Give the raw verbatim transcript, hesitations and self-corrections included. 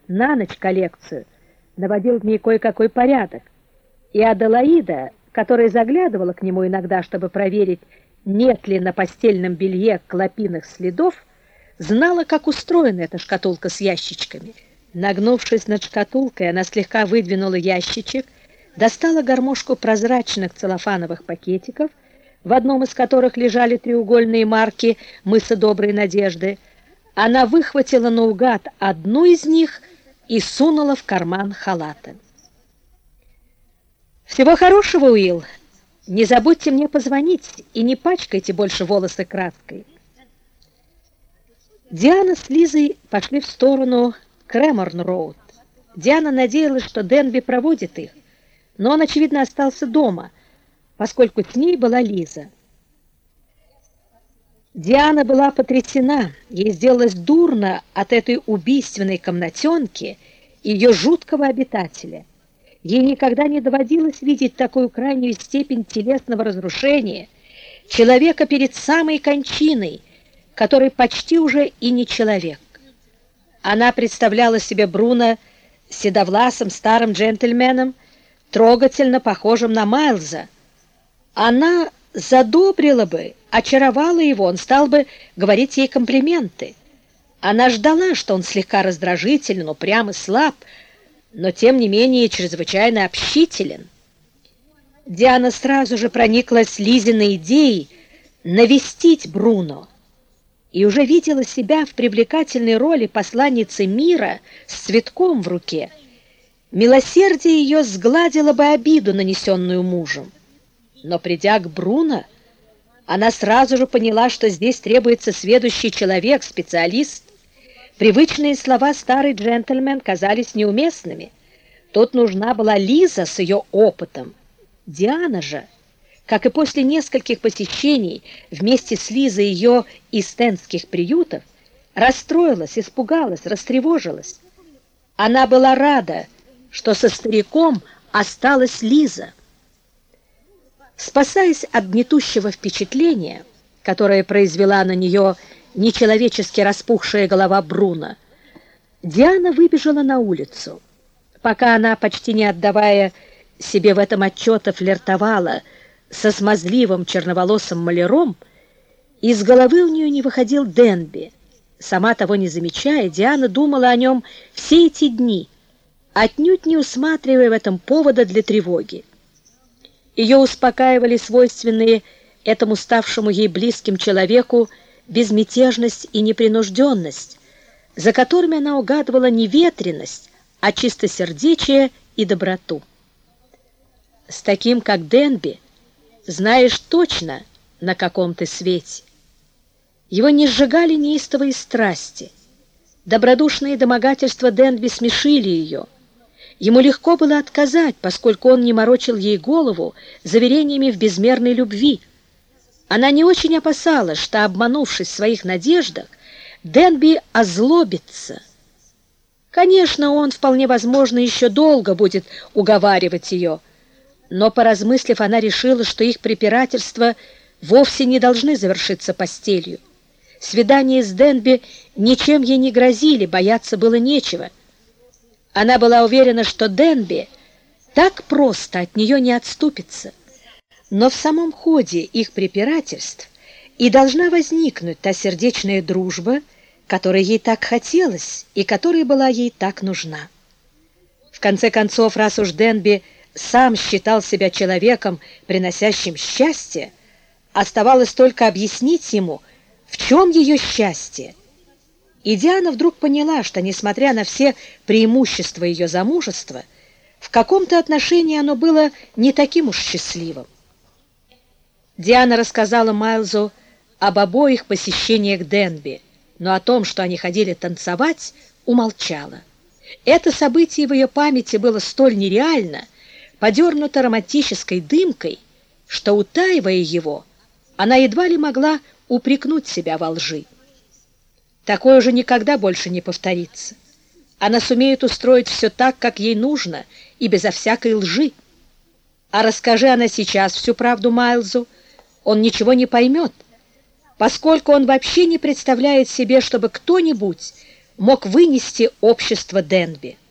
на ночь коллекцию, наводил в ней кое-какой порядок. И Аделаида, которая заглядывала к нему иногда, чтобы проверить, нет ли на постельном белье клопиных следов, знала, как устроена эта шкатулка с ящичками. Нагнувшись над шкатулкой, она слегка выдвинула ящичек, достала гармошку прозрачных целлофановых пакетиков, в одном из которых лежали треугольные марки мыса Доброй Надежды. Она выхватила наугад одну из них и сунула в карман халата. «Всего хорошего, Уилл. Не забудьте мне позвонить и не пачкайте больше волосы краской». Диана с Лизой пошли в сторону Креморн-роуд. Диана надеялась, что Денби проводит их, но он, очевидно, остался дома, поскольку с ней была Лиза. Диана была потрясена, ей сделалось дурно от этой убийственной комнатенки и ее жуткого обитателя. Ей никогда не доводилось видеть такую крайнюю степень телесного разрушения, человека перед самой кончиной, который почти уже и не человек. Она представляла себе Бруно седовласым старым джентльменом, трогательно похожим на Майлза. Она задобрила бы, очаровала его, он стал бы говорить ей комплименты. Она ждала, что он слегка раздражителен, упрям и слаб, но тем не менее чрезвычайно общителен. Диана сразу же прониклась Лизиной идеей навестить Бруно и уже видела себя в привлекательной роли посланницы мира с цветком в руке. Милосердие ее сгладило бы обиду, нанесенную мужем. Но, придя к Бруно, она сразу же поняла, что здесь требуется сведущий человек, специалист. Привычные слова старый джентльмен казались неуместными. Тут нужна была Лиза с ее опытом. Диана же, как и после нескольких посещений вместе с Лизой ее истенских приютов, расстроилась, испугалась, растревожилась. Она была рада, что со стариком осталась Лиза. Спасаясь от гнетущего впечатления, которое произвела на нее нечеловечески распухшая голова Бруно, Диана выбежала на улицу. Пока она, почти не отдавая себе в этом отчета, флиртовала со смазливым черноволосым маляром, из головы у нее не выходил Денби. Сама того не замечая, Диана думала о нем все эти дни, отнюдь не усматривая в этом повода для тревоги. Ее успокаивали свойственные этому ставшему ей близким человеку безмятежность и непринужденность, за которыми она угадывала не ветренность, а чистосердечие и доброту. С таким, как Денби, знаешь точно, на каком ты свете. Его не сжигали неистовые страсти. Добродушные домогательства Денби смешили ее. Ему легко было отказать, поскольку он не морочил ей голову заверениями в безмерной любви. Она не очень опасалась, что, обманувшись в своих надеждах, Денби озлобится. Конечно, он, вполне возможно, еще долго будет уговаривать ее, но, поразмыслив, она решила, что их препирательства вовсе не должны завершиться постелью. Свидания с Денби ничем ей не грозили, бояться было нечего. Она была уверена, что Денби так просто от нее не отступится. Но в самом ходе их препирательств и должна возникнуть та сердечная дружба, которой ей так хотелось и которая была ей так нужна. В конце концов, раз уж Денби сам считал себя человеком, приносящим счастье, оставалось только объяснить ему, в чем ее счастье. И Диана вдруг поняла, что, несмотря на все преимущества ее замужества, в каком-то отношении оно было не таким уж счастливым. Диана рассказала Майлзу об обоих посещениях Денби, но о том, что они ходили танцевать, умолчала. Это событие в ее памяти было столь нереально, подернуто романтической дымкой, что, утаивая его, она едва ли могла упрекнуть себя во лжи. Такое уже никогда больше не повторится. Она сумеет устроить все так, как ей нужно, и безо всякой лжи. А расскажи она сейчас всю правду Майлзу, он ничего не поймет, поскольку он вообще не представляет себе, чтобы кто-нибудь мог вынести общество Денби.